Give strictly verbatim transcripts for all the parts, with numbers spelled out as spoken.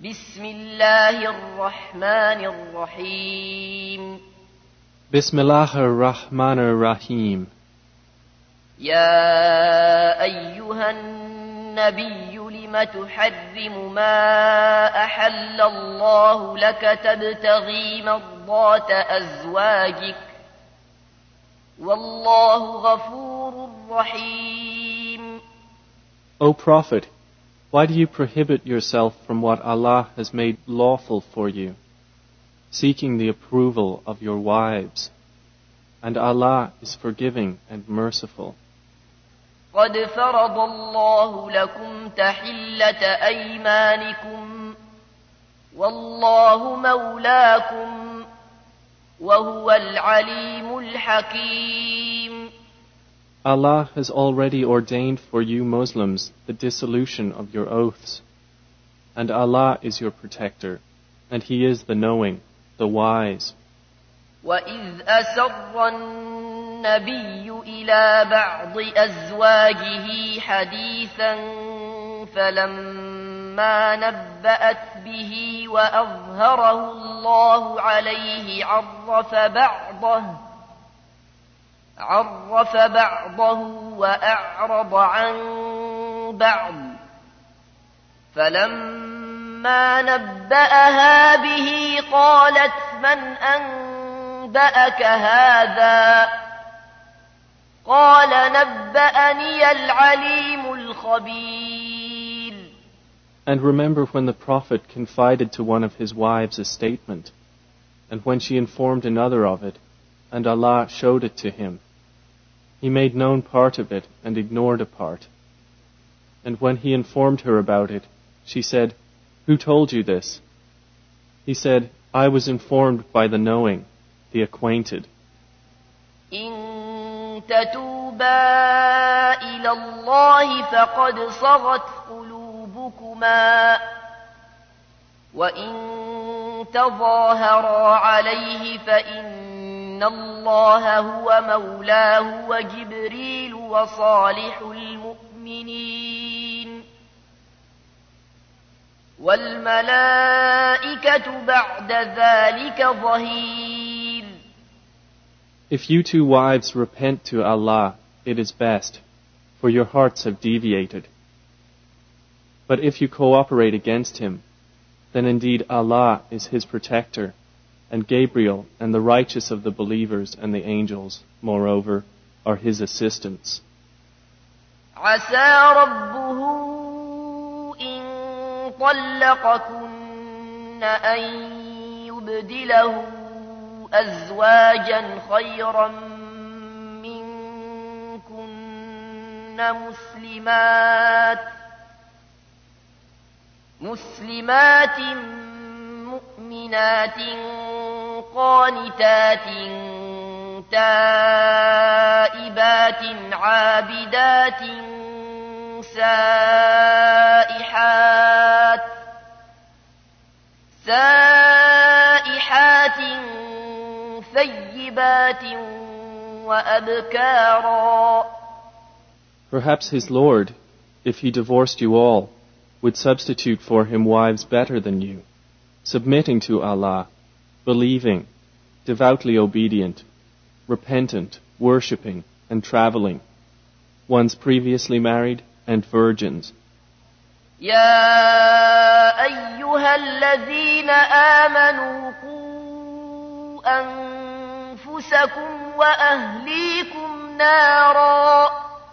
بسم الله الرحمن الرحيم Bismillah ar-Rahman ar-Rahim. يا أيها النبي لم تحرم ما أحل الله لك تبتغي مرضات أزواجك والله غفور رحيم. O Prophet, why do you prohibit yourself from what Allah has made lawful for you, seeking the approval of your wives? And Allah is forgiving and merciful. قد فرض الله لكم تحلة أيمانكم والله مولاكم وهو العليم الحكيم. Allah has already ordained for you Muslims the dissolution of your oaths, and Allah is your protector, and He is the knowing, the wise. وَإِذْ أَسَرَّ النَّبِيُّ إِلَى بَعْضِ أَزْوَاجِهِ حَدِيثًا فَلَمَّا نَبَّأَتْ بِهِ وَأَظْهَرَهُ اللَّهُ عَلَيْهِ عَرَّفَ بَعْضَهُ عرف بعضه وأعرض عن بعض فلما نبأها به قالت من أنبأك هذا قال نبأني العليم الخبير. And remember when the Prophet confided to one of his wives a statement, and when she informed another of it, and Allah showed it to him. He made known part of it and ignored a part. And when he informed her about it, she said, "Who told you this?" He said, "I was informed by the knowing, the acquainted." إن تتوبا إلى الله فقد صغت قلوبكما وإن تظاهرا عليه فإن إن الله هو مولاه وجبريل وصالح المؤمنين والملائكة بعد ذلك ظهير. If you two wives repent to Allah, it is best, for your hearts have deviated. But if you cooperate against him, then indeed Allah is his protector, and Gabriel and the righteous of the believers and the angels, moreover, are his assistants. عسى ربه إن طلقكن أن يبدله أزواجا خيرا منكن مسلمات مسلمات مؤمنات قانتات تائبات عابدات سائحات سائحات ثيبات وأبكارا. Perhaps his Lord, if he divorced you all, would substitute for him wives better than you, submitting to Allah, believing, devoutly obedient, repentant, worshipping, and traveling, ones previously married and virgins. يا أيها الذين آمنوا قوا أنفسكم وأهليكم نارا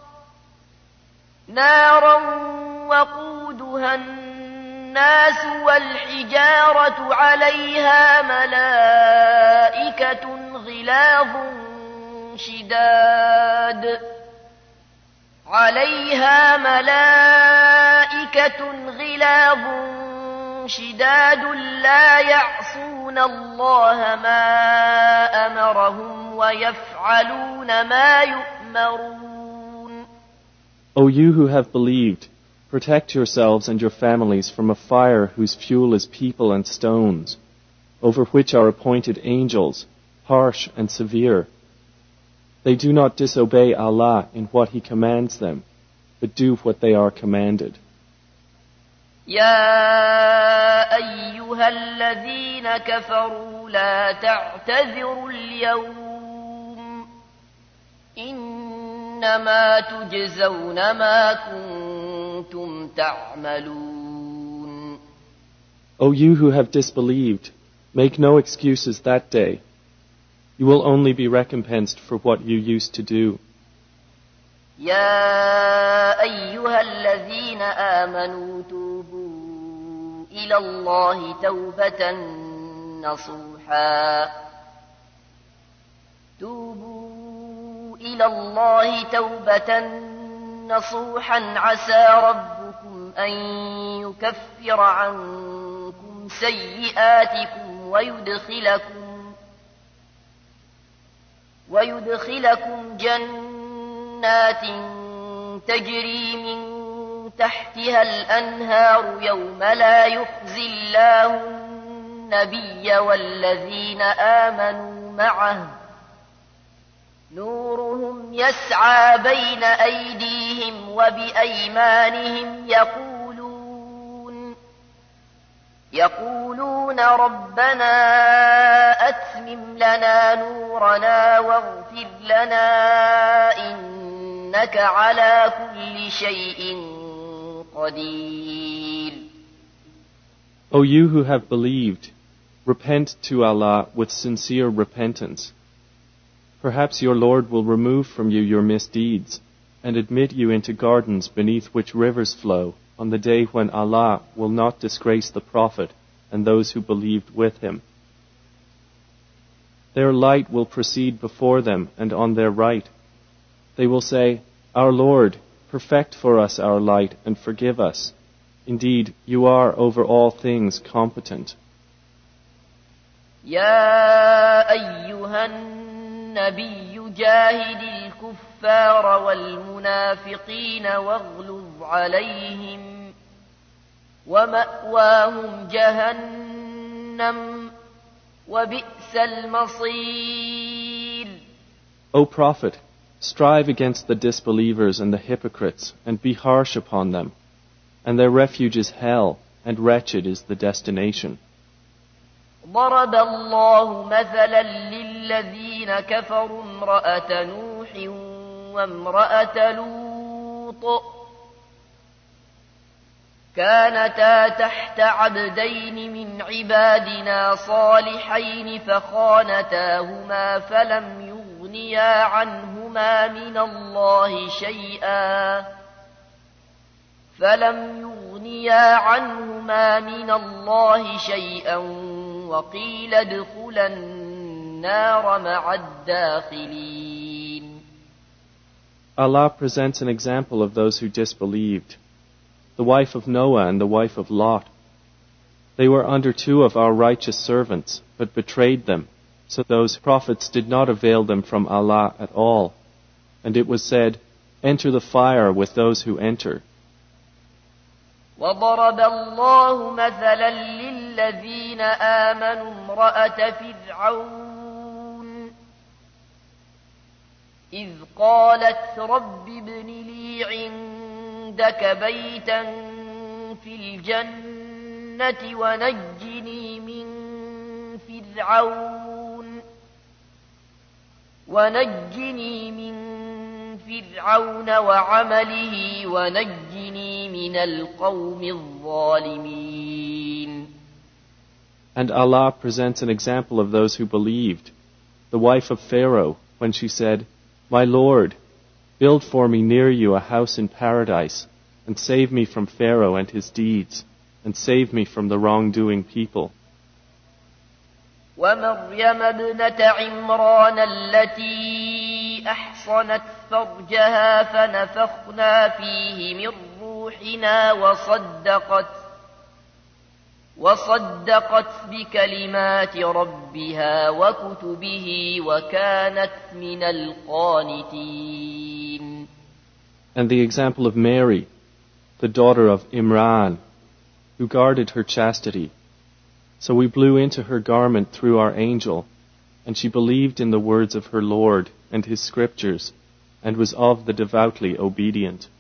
نارا وقودها الناس والحجارة عليها ملائكة غلاظ شداد عليها ملائكة غلاظ شداد لا يعصون الله ما أمرهم ويفعلون ما يؤمرون. O you who have believed, protect yourselves and your families from a fire whose fuel is people and stones, over which are appointed angels, harsh and severe. They do not disobey Allah in what He commands them, but do what they are commanded. يا أيها الذين كفروا لا تعتذروا اليوم إنما تجزون ما كنتم تعملون. O you who have disbelieved, make no excuses that day. You will only be recompensed for what you used to do. يا أيها الذين آمنوا توبوا إلى الله توبة نصوحا توبوا إلى الله توبة نصوحا عسى ربكم أن يكفر عنكم سيئاتكم ويدخلكم ويدخلكم جنات تجري من تحتها الأنهار يوم لا يخزي الله النبي والذين آمنوا معه نورهم يسعى بين أيديهم وبأيمانهم يقولون يقولون ربنا أتمم لنا نورنا واغفر لنا إنك على كل شيء قدير. O you who have believed, repent to Allah with sincere repentance. Perhaps your Lord will remove from you your misdeeds and admit you into gardens beneath which rivers flow on the day when Allah will not disgrace the Prophet and those who believed with him. Their light will proceed before them and on their right. They will say, Our Lord, perfect for us our light and forgive us. Indeed, you are over all things competent. يا أيها النبي جاهد الكفار والمنافقين واغلظ عليهم ومأواهم جهنم وبئس المصير. O Prophet, strive against the disbelievers and the hypocrites and be harsh upon them, and their refuge is hell, and wretched is the destination. ضرب الله مثلا للذين كفروا امرأة نوح وامرأة لوط كانتا تحت عبدين من عبادنا صالحين فخانتاهما فلم يغنيا عنهما من الله شيئا فلم يغنيا عنهما من الله شيئا وقيل ادخلا النار مع الداخلين. Allah presents an example of those who disbelieved. The wife of Noah and the wife of Lot. They were under two of our righteous servants, but betrayed them, so those prophets did not avail them from Allah at all. And it was said, Enter the fire with those who enter. وضرب الله مثلا للذين آمنوا امرأة فرعون إذ قالت رب ابن لي عندك بيتا في الجنة ونجني من فرعون ونجني من فرعون وعمله ونجني من القوم الظالمين. And Allah presents an example of those who believed. The wife of Pharaoh, when she said, My Lord, build for me near you a house in paradise, and save me from Pharaoh and his deeds, and save me from the wrongdoing people. ومريم ابنة عمران التي أحصنت فرجها فنفخنا فيه من روحنا وصدقت وصدقت بكلمات ربها وكتبه وكانت من القانتين. And the example of Mary, the daughter of Imran, who guarded her chastity. So we blew into her garment through our angel, and she believed in the words of her Lord and his scriptures, and was of the devoutly obedient.